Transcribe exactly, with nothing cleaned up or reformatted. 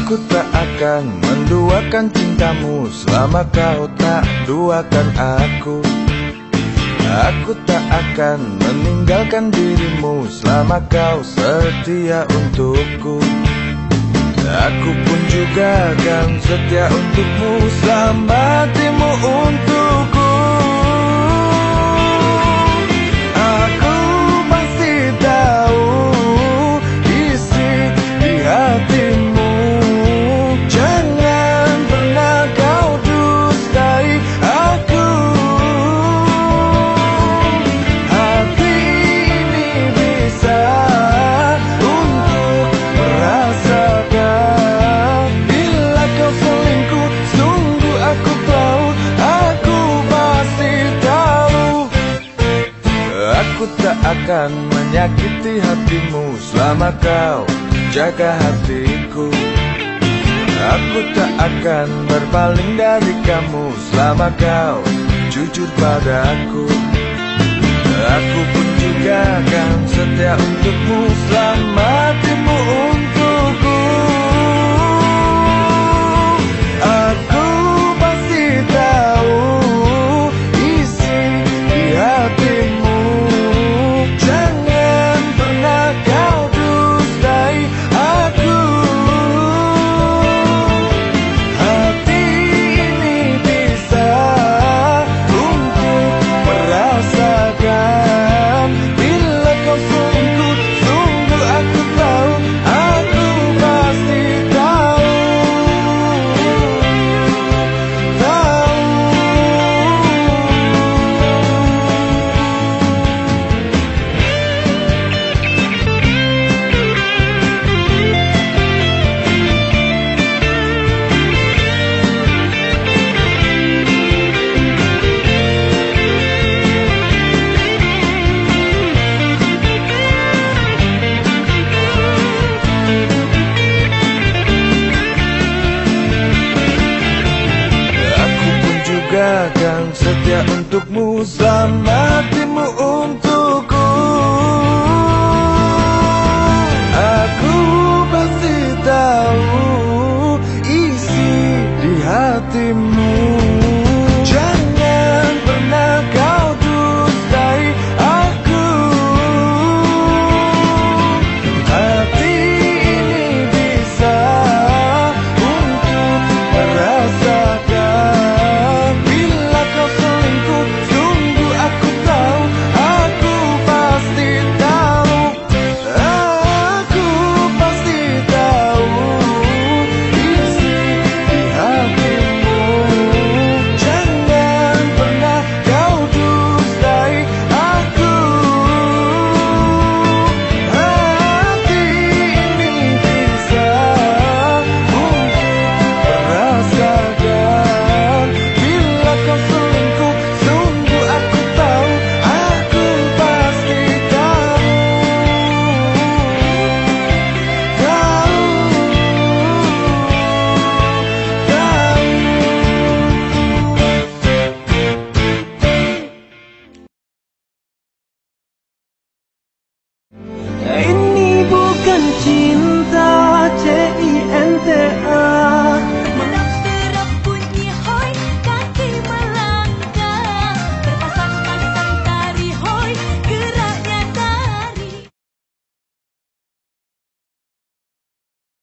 Aku tak akan menduakan cintamu selama kau tak duakan aku. Aku tak akan meninggalkan dirimu selama kau setia untukku. Aku pun juga akan setia untukmu selama hatimu untukku. Aku pasti tahu isi di hatimu. Jangan pernah kau dustai aku. Hati ini bisa untuk merasakan. Bila kau selingkuh, sungguh aku tahu. Aku pasti tahu. Aku tak akan menyakiti hatimu selama kau jaga hatiku. Aku tak akan berpaling dari kamu selama kau jujur padaku. Aku pun juga akan setia untukmu selama hatimu untukku.